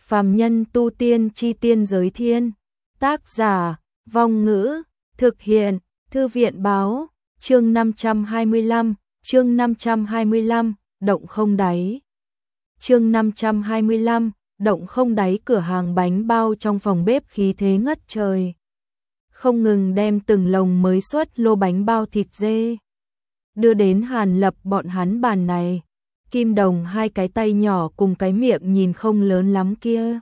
Phàm nhân tu tiên chi tiên giới thiên. Tác giả, Vong Ngữ, thực hiện, Thư viện báo, chương 525, động không đáy. Chương 525, động không đáy. Cửa hàng bánh bao trong phòng bếp khí thế ngất trời. Không ngừng đem từng lồng mới xuất lô bánh bao thịt dê đưa đến Hàn Lập bọn hắn bàn này. Kim Đồng hai cái tay nhỏ cùng cái miệng nhìn không lớn lắm kia,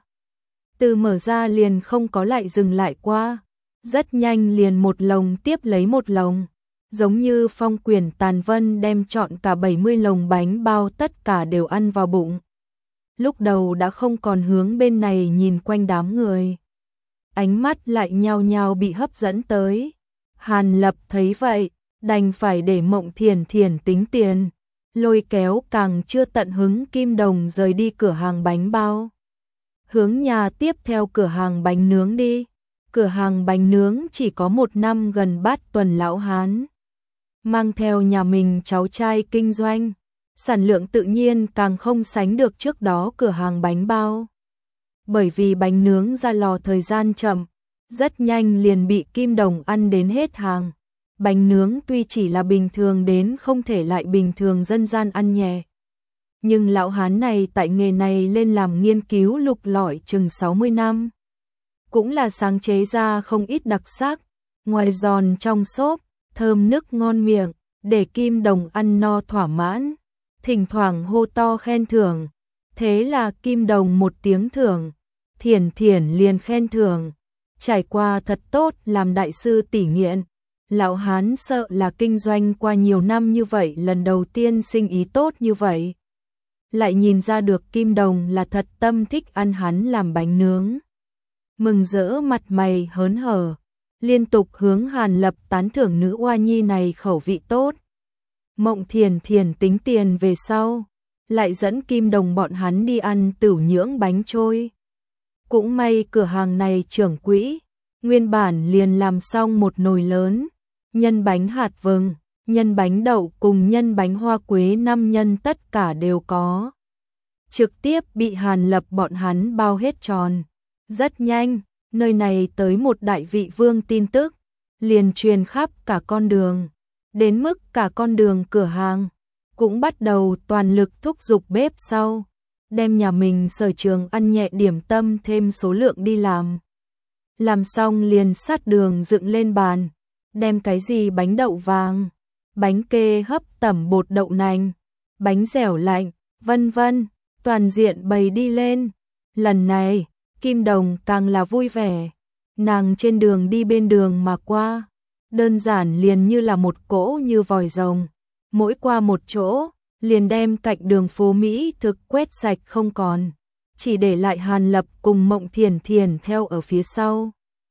từ mở ra liền không có lại dừng lại qua, rất nhanh liền một lồng tiếp lấy một lồng, giống như phong quyển tàn vân đem trọn cả 70 lồng bánh bao tất cả đều ăn vào bụng. Lúc đầu đã không còn hướng bên này nhìn quanh đám người, ánh mắt lại nhao nhao bị hấp dẫn tới. Hàn Lập thấy vậy, đành phải để Mộng Thiền Thiền tính tiền, lôi kéo càng chưa tận hứng Kim Đồng rời đi cửa hàng bánh bao, hướng nhà tiếp theo cửa hàng bánh nướng đi. Cửa hàng bánh nướng chỉ có 1 năm gần bát tuần lão hán mang theo nhà mình cháu trai kinh doanh, sản lượng tự nhiên càng không sánh được trước đó cửa hàng bánh bao. Bởi vì bánh nướng ra lò thời gian chậm, rất nhanh liền bị Kim Đồng ăn đến hết hàng. Bánh nướng tuy chỉ là bình thường đến không thể lại bình thường dân gian ăn nhẹ, nhưng lão hán này tại nghề này lên làm nghiên cứu lục lọi chừng 60 năm, cũng là sáng chế ra không ít đặc sắc, ngoài giòn trong xốp, thơm nức ngon miệng, để Kim Đồng ăn no thỏa mãn, thỉnh thoảng hô to khen thưởng. Thế là Kim Đồng một tiếng thưởng, Thiền Thiền liền khen thưởng, trải qua thật tốt làm đại sư tỷ nghiện. Lão hán sợ là kinh doanh qua nhiều năm như vậy lần đầu tiên sinh ý tốt như vậy. Lại nhìn ra được Kim Đồng là thật tâm thích ăn hắn làm bánh nướng. Mừng rỡ mặt mày hớn hở, liên tục hướng Hàn Lập tán thưởng nữ oa nhi này khẩu vị tốt. Mộng Thiền Thiền tính tiền về sau, lại dẫn Kim Đồng bọn hắn đi ăn tửu nhưỡng bánh trôi. Cũng may cửa hàng này trưởng quỹ nguyên bản liền làm xong một nồi lớn, nhân bánh hạt vừng, nhân bánh đậu cùng nhân bánh hoa quế 5 nhân tất cả đều có. Trực tiếp bị Hàn Lập bọn hắn bao hết tròn. Rất nhanh, nơi này tới một đại vị vương tin tức, liền truyền khắp cả con đường, đến mức cả con đường cửa hàng cũng bắt đầu toàn lực thúc giục bếp sau, đem nhà mình sở trường ăn nhẹ điểm tâm thêm số lượng đi làm. Làm xong liền sát đường dựng lên bàn, đem cái gì bánh đậu vàng, bánh kê hấp tẩm bột đậu nành, bánh dẻo lạnh, vân vân, toàn diện bày đi lên. Lần này, Kim Đồng càng là vui vẻ, nàng trên đường đi bên đường mà qua, đơn giản liền như là một cỗ như vòi rồng, mỗi qua một chỗ, liền đem cạnh đường phố Mỹ thực quét sạch không còn, chỉ để lại Hàn Lập cùng Mộng Thiền Thiền theo ở phía sau.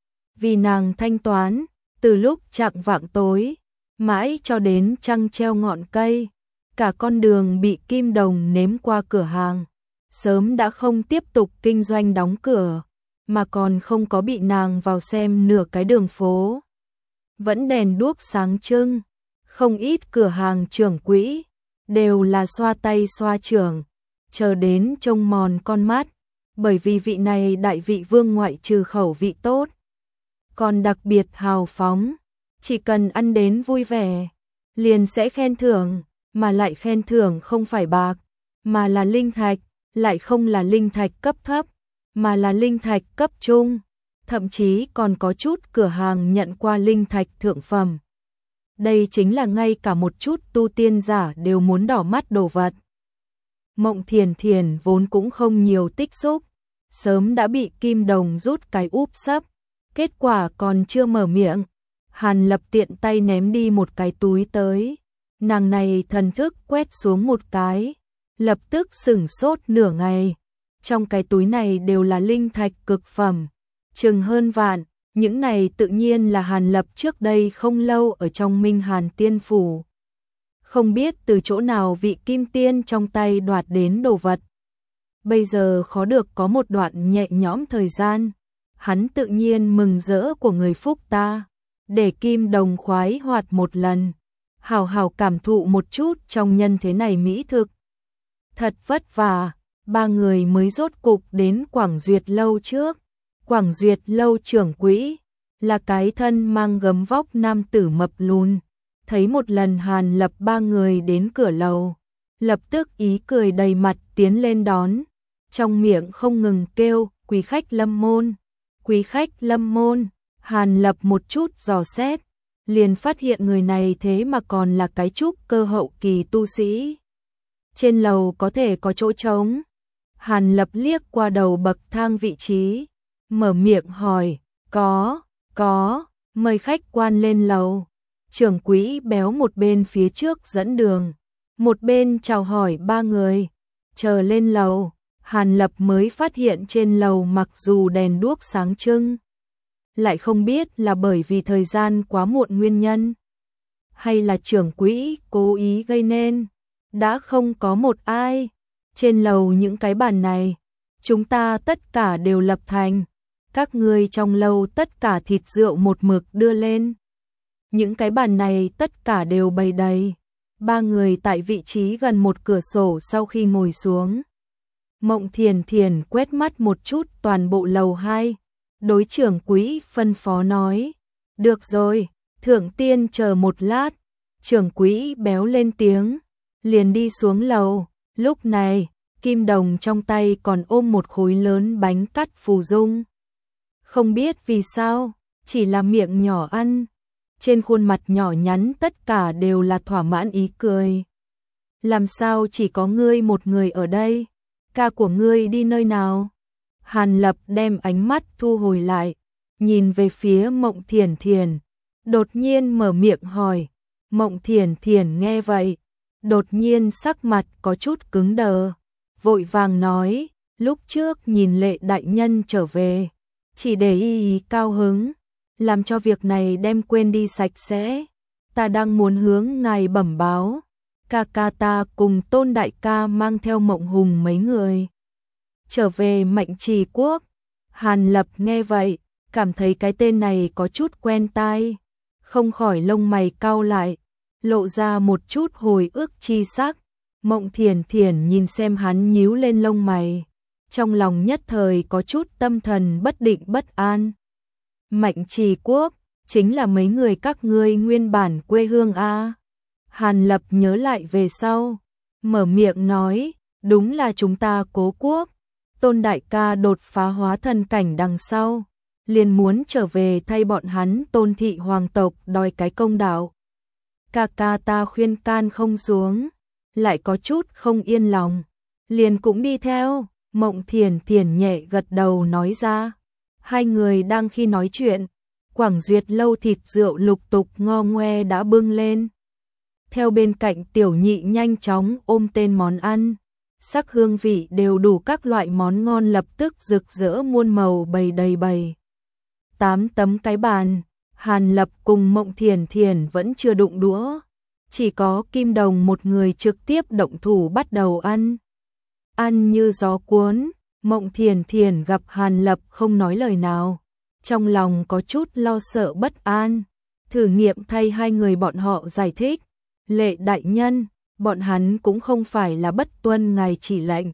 Vì nàng thanh toán, từ lúc chạng vạng tối, mãi cho đến trăng treo ngọn cây, cả con đường bị Kim Đồng nếm qua cửa hàng, sớm đã không tiếp tục kinh doanh đóng cửa, mà còn không có bị nàng vào xem nửa cái đường phố. Vẫn đèn đuốc sáng trưng, không ít cửa hàng trưởng quỹ, đều là xoa tay xoa trưởng, chờ đến trông mòn con mắt, bởi vì vị này đại vị vương ngoại trừ khẩu vị tốt, còn đặc biệt hào phóng, chỉ cần ăn đến vui vẻ, liền sẽ khen thưởng, mà lại khen thưởng không phải bạc, mà là linh thạch, lại không là linh thạch cấp thấp, mà là linh thạch cấp trung, thậm chí còn có chút cửa hàng nhận qua linh thạch thượng phẩm. Đây chính là ngay cả một chút tu tiên giả đều muốn đỏ mắt đồ vật. Mộng Thiền Thiền vốn cũng không nhiều tích xúc, sớm đã bị Kim Đồng rút cái úp sấp, kết quả còn chưa mở miệng, Hàn Lập tiện tay ném đi một cái túi tới, nàng này thần thức quét xuống một cái, lập tức sửng sốt nửa ngày, trong cái túi này đều là linh thạch cực phẩm, chừng hơn vạn, những này tự nhiên là Hàn Lập trước đây không lâu ở trong Minh Hàn Tiên Phủ. Không biết từ chỗ nào vị kim tiên trong tay đoạt đến đồ vật. Bây giờ khó được có một đoạn nhẹ nhõm thời gian, hắn tự nhiên mừng rỡ của người phúc ta, để Kim Đồng khoái hoạt một lần, hào hào cảm thụ một chút trong nhân thế này mỹ thực. Thật vất vả, ba người mới rốt cục đến Quảng Duyệt lâu trước. Quảng Duyệt lâu trưởng quỹ là cái thân mang gấm vóc nam tử mập lùn. Thấy một lần Hàn Lập ba người đến cửa lầu, lập tức ý cười đầy mặt tiến lên đón, trong miệng không ngừng kêu quý khách lâm môn, quý khách lâm môn. Hàn Lập một chút dò xét, liền phát hiện người này thế mà còn là cái trúc cơ hậu kỳ tu sĩ. Trên lầu có thể có chỗ trống. Hàn Lập liếc qua đầu bậc thang vị trí, mở miệng hỏi, có, mời khách quan lên lầu. Trưởng quỹ béo một bên phía trước dẫn đường, một bên chào hỏi ba người. Chờ lên lầu, Hàn Lập mới phát hiện trên lầu mặc dù đèn đuốc sáng trưng, lại không biết là bởi vì thời gian quá muộn nguyên nhân, hay là trưởng quỹ cố ý gây nên, đã không có một ai. Trên lầu những cái bàn này, chúng ta tất cả đều lập thành, các ngươi trong lầu tất cả thịt rượu một mực đưa lên. Những cái bàn này tất cả đều bày đầy. Ba người tại vị trí gần một cửa sổ sau khi ngồi xuống, Mộng Thiền Thiền quét mắt một chút toàn bộ lầu 2, đối trưởng quỹ phân phó nói, được rồi, thượng tiên chờ một lát. Trưởng quỹ béo lên tiếng, liền đi xuống lầu. Lúc này, Kim Đồng trong tay còn ôm một khối lớn bánh cắt phù dung. Không biết vì sao, chỉ là miệng nhỏ ăn, trên khuôn mặt nhỏ nhắn tất cả đều là thỏa mãn ý cười. Làm sao chỉ có ngươi một người ở đây? Ca của ngươi đi nơi nào? Hàn Lập đem ánh mắt thu hồi lại, nhìn về phía Mộng Thiền Thiền, đột nhiên mở miệng hỏi. Mộng Thiền Thiền nghe vậy, đột nhiên sắc mặt có chút cứng đờ, vội vàng nói, lúc trước nhìn Lệ đại nhân trở về, chỉ để ý cao hứng, làm cho việc này đem quên đi sạch sẽ. Ta đang muốn hướng ngài bẩm báo, ca ca ta cùng Tôn đại ca mang theo Mộng Hùng mấy người trở về Mạnh Trì Quốc. Hàn Lập nghe vậy, cảm thấy cái tên này có chút quen tai, không khỏi lông mày cau lại, lộ ra một chút hồi ức chi sắc. Mộng Thiền Thiền nhìn xem hắn nhíu lên lông mày, trong lòng nhất thời có chút tâm thần bất định bất an. Mạnh Trì Quốc chính là mấy người các ngươi nguyên bản quê hương a? Hàn Lập nhớ lại về sau, mở miệng nói, đúng là chúng ta Cố Quốc. Tôn đại ca đột phá hóa thần cảnh đằng sau, liền muốn trở về thay bọn hắn Tôn thị hoàng tộc đòi cái công đạo. Ca ca ta khuyên can không xuống, lại có chút không yên lòng, liền cũng đi theo. Mộng Thiền Thiền nhẹ gật đầu nói ra. Hai người đang khi nói chuyện, Quảng Duyệt lâu thịt rượu lục tục ngo ngoe đã bưng lên. Theo bên cạnh tiểu nhị nhanh chóng ôm tên món ăn, sắc hương vị đều đủ, các loại món ngon lập tức rực rỡ muôn màu bày đầy bày. 8 tấm cái bàn, Hàn Lập cùng Mộng Thiền Thiền vẫn chưa đụng đũa, chỉ có Kim Đồng một người trực tiếp động thủ bắt đầu ăn. Ăn như gió cuốn. Mộng Thiền Thiền gặp Hàn Lập không nói lời nào, trong lòng có chút lo sợ bất an, thử nghiệm thay hai người bọn họ giải thích. Lệ đại nhân, bọn hắn cũng không phải là bất tuân ngài chỉ lệnh,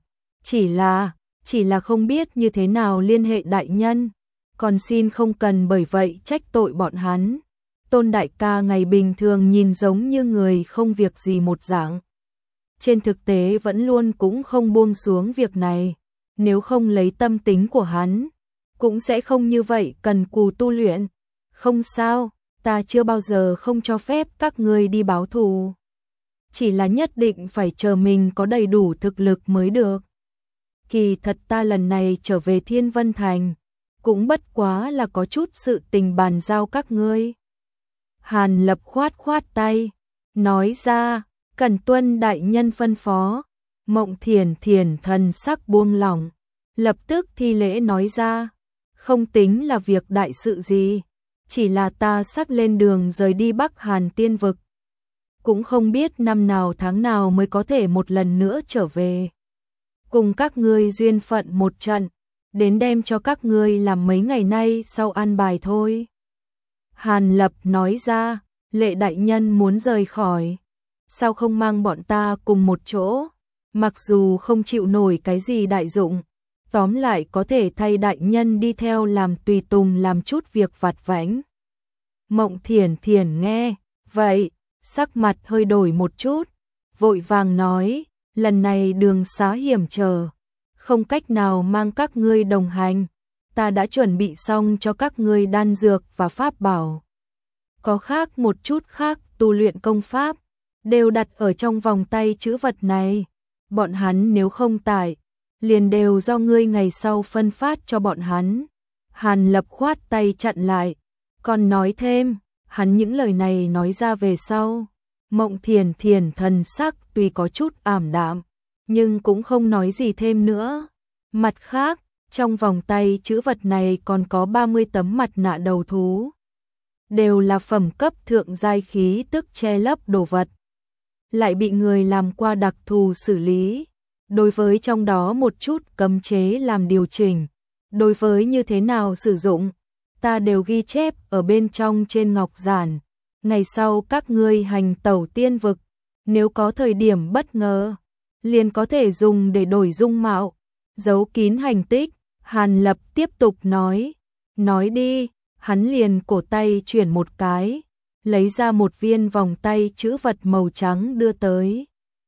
chỉ là không biết như thế nào liên hệ đại nhân, còn xin không cần bởi vậy trách tội bọn hắn. Tôn đại ca ngày bình thường nhìn giống như người không việc gì một dạng, trên thực tế vẫn luôn cũng không buông xuống việc này. Nếu không lấy tâm tính của hắn, cũng sẽ không như vậy cần cù tu luyện. Không sao, ta chưa bao giờ không cho phép các ngươi đi báo thù. Chỉ là nhất định phải chờ mình có đầy đủ thực lực mới được. Kỳ thật ta lần này trở về Thiên Vân Thành, cũng bất quá là có chút sự tình bàn giao các ngươi. Hàn Lập khoát khoát tay, nói ra, cần tuân đại nhân phân phó. Mộng Thiền Thiền thần sắc buông lỏng, lập tức thi lễ nói ra, không tính là việc đại sự gì, chỉ là ta sắp lên đường rời đi Bắc Hàn Tiên Vực, cũng không biết năm nào tháng nào mới có thể một lần nữa trở về. Cùng các ngươi duyên phận một trận, đến đem cho các ngươi làm mấy ngày nay sau an bài thôi. Hàn Lập nói ra, Lệ đại nhân muốn rời khỏi, sao không mang bọn ta cùng một chỗ? Mặc dù không chịu nổi cái gì đại dụng, tóm lại có thể thay đại nhân đi theo làm tùy tùng làm chút việc vặt vãnh. Mộng Thiển Thiển nghe, vậy, sắc mặt hơi đổi một chút, vội vàng nói, lần này đường xá hiểm trở, không cách nào mang các ngươi đồng hành, ta đã chuẩn bị xong cho các ngươi đan dược và pháp bảo. Có khác một chút khác tu luyện công pháp, đều đặt ở trong vòng tay chữ vật này, bọn hắn nếu không tải, liền đều do ngươi ngày sau phân phát cho bọn hắn. Hàn Lập khoát tay chặn lại, còn nói thêm, hắn những lời này nói ra về sau. Mộng Thiển Thiển thần sắc tuy có chút ảm đạm, nhưng cũng không nói gì thêm nữa. Mặt khác, trong vòng tay chữ vật này còn có 30 tấm mặt nạ đầu thú. Đều là phẩm cấp thượng giai khí tức che lấp đồ vật. Lại bị người làm qua đặc thù xử lý. Đối với trong đó một chút cấm chế làm điều chỉnh. Đối với như thế nào sử dụng, ta đều ghi chép ở bên trong trên ngọc giản. Ngày sau các ngươi hành tẩu tiên vực, nếu có thời điểm bất ngờ, liền có thể dùng để đổi dung mạo, giấu kín hành tích. Hàn Lập tiếp tục nói đi, hắn liền cổ tay chuyển một cái, lấy ra một viên vòng tay chữ vật màu trắng đưa tới.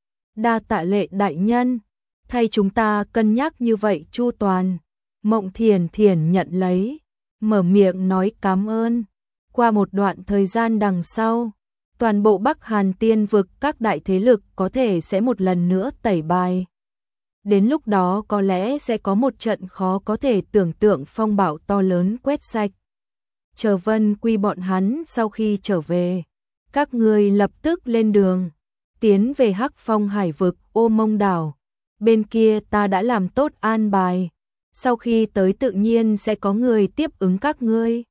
Đa tạ Lệ đại nhân, thay chúng ta cân nhắc như vậy chu toàn. Mộng Thiển Thiển nhận lấy, mở miệng nói cảm ơn. Qua một đoạn thời gian đằng sau, toàn bộ Bắc Hàn tiên vực các đại thế lực có thể sẽ một lần nữa tẩy bài. Đến lúc đó có lẽ sẽ có một trận khó có thể tưởng tượng phong bạo to lớn quét sạch. Chờ Vân Quy bọn hắn sau khi trở về, các người lập tức lên đường, tiến về Hắc Phong hải vực Ô Mông đảo. Bên kia ta đã làm tốt an bài, sau khi tới tự nhiên sẽ có người tiếp ứng các ngươi.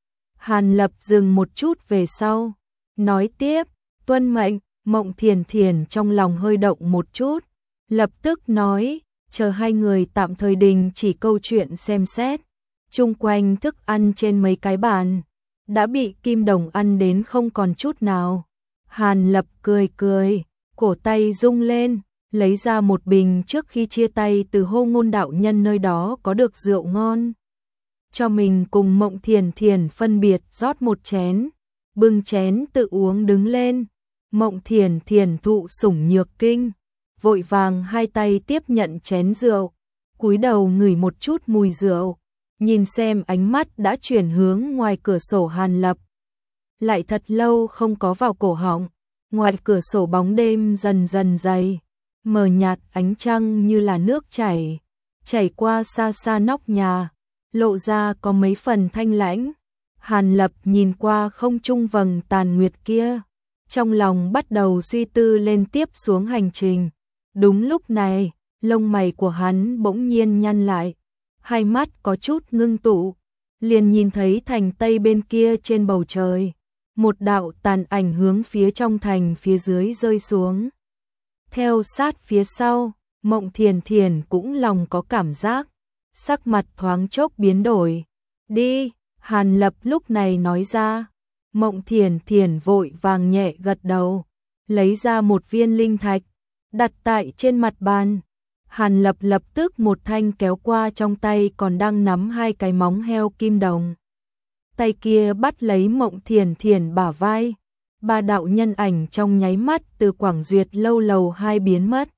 Hàn Lập dừng một chút về sau, nói tiếp, tuân mệnh. Mộng Thiển Thiển trong lòng hơi động một chút, lập tức nói, chờ hai người tạm thời đình chỉ câu chuyện xem xét. Chung quanh thức ăn trên mấy cái bàn, đã bị Kim Đồng ăn đến không còn chút nào. Hàn Lập cười, cổ tay rung lên, lấy ra một bình trước khi chia tay từ Hô Ngôn đạo nhân nơi đó có được rượu ngon. Cho mình cùng Mộng Thiển Thiển phân biệt rót một chén, bưng chén tự uống đứng lên. Mộng Thiển Thiển thụ sủng nhược kinh, vội vàng hai tay tiếp nhận chén rượu, cúi đầu ngửi một chút mùi rượu, nhìn xem ánh mắt đã chuyển hướng ngoài cửa sổ Hàn Lập. Lại thật lâu không có vào cổ họng, ngoài cửa sổ bóng đêm dần dần dày, mờ nhạt ánh trăng như là nước chảy qua xa xa nóc nhà, lộ ra có mấy phần thanh lãnh. Hàn Lập nhìn qua không trung vầng tàn nguyệt kia, trong lòng bắt đầu suy tư lên tiếp xuống hành trình. Đúng lúc này, lông mày của hắn bỗng nhiên nhăn lại, hai mắt có chút ngưng tụ, liền nhìn thấy thành Tây bên kia trên bầu trời, một đạo tàn ảnh hướng phía trong thành phía dưới rơi xuống. Theo sát phía sau, Mộng Thiển Thiển cũng lòng có cảm giác, sắc mặt thoáng chốc biến đổi. Đi, Hàn Lập lúc này nói ra. Mộng Thiển Thiển vội vàng nhẹ gật đầu, lấy ra một viên linh thạch, đặt tại trên mặt bàn. Hàn Lập lập tức một thanh kéo qua trong tay còn đang nắm hai cái móng heo kim đồng. Tay kia bắt lấy Mộng Thiển Thiển bả vai, ba đạo nhân ảnh trong nháy mắt từ Quảng Duyệt lâu lầu 2 biến mất.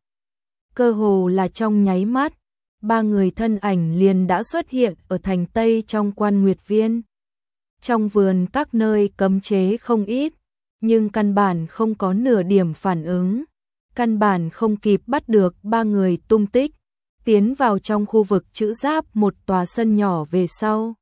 Cơ hồ là trong nháy mắt, ba người thân ảnh liền đã xuất hiện ở thành Tây trong Quan Nguyệt Viên. Trong vườn các nơi cấm chế không ít, nhưng căn bản không có nửa điểm phản ứng, căn bản không kịp bắt được ba người tung tích. Tiến vào trong khu vực chữ giáp một tòa sân nhỏ về sau,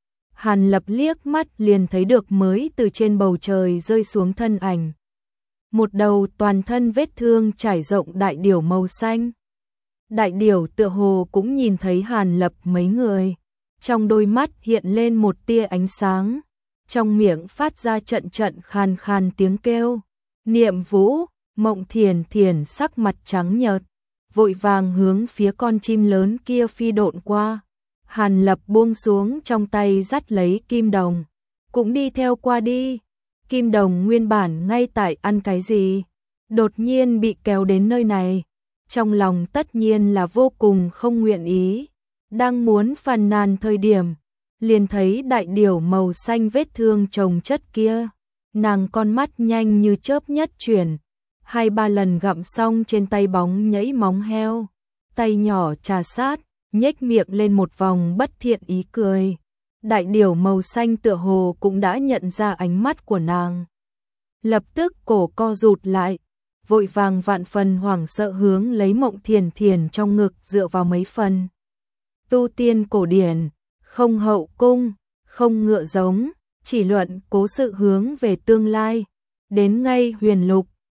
Hàn Lập liếc mắt liền thấy được mới từ trên bầu trời rơi xuống thân ảnh. Một đầu toàn thân vết thương trải rộng đại điểu màu xanh. Đại điểu tựa hồ cũng nhìn thấy Hàn Lập mấy người, trong đôi mắt hiện lên một tia ánh sáng, trong miệng phát ra trận trận khàn khàn tiếng kêu. Niệm Vũ. Mộng Thiển Thiển sắc mặt trắng nhợt, vội vàng hướng phía con chim lớn kia phi độn qua. Hàn Lập buông xuống trong tay dắt lấy Kim Đồng, cũng đi theo qua đi. Kim Đồng nguyên bản ngay tại ăn cái gì, đột nhiên bị kéo đến nơi này, trong lòng tất nhiên là vô cùng không nguyện ý. Đang muốn phàn nàn thời điểm, liền thấy đại điểu màu xanh vết thương chồng chất kia. Nàng con mắt nhanh như chớp nhất chuyển, 2-3 lần gặm xong trên tay bóng nhẫy móng heo, tay nhỏ trà sát, nhếch miệng lên một vòng bất thiện ý cười. Đại điểu màu xanh tựa hồ cũng đã nhận ra ánh mắt của nàng. Lập tức cổ co rụt lại, vội vàng vạn phần hoảng sợ hướng lấy Mộng Thiền Thiền trong ngực dựa vào mấy phần. Tu tiên cổ điển, không hậu cung, không ngựa giống, chỉ luận cố sự hướng về tương lai. Đến ngay huyền lục,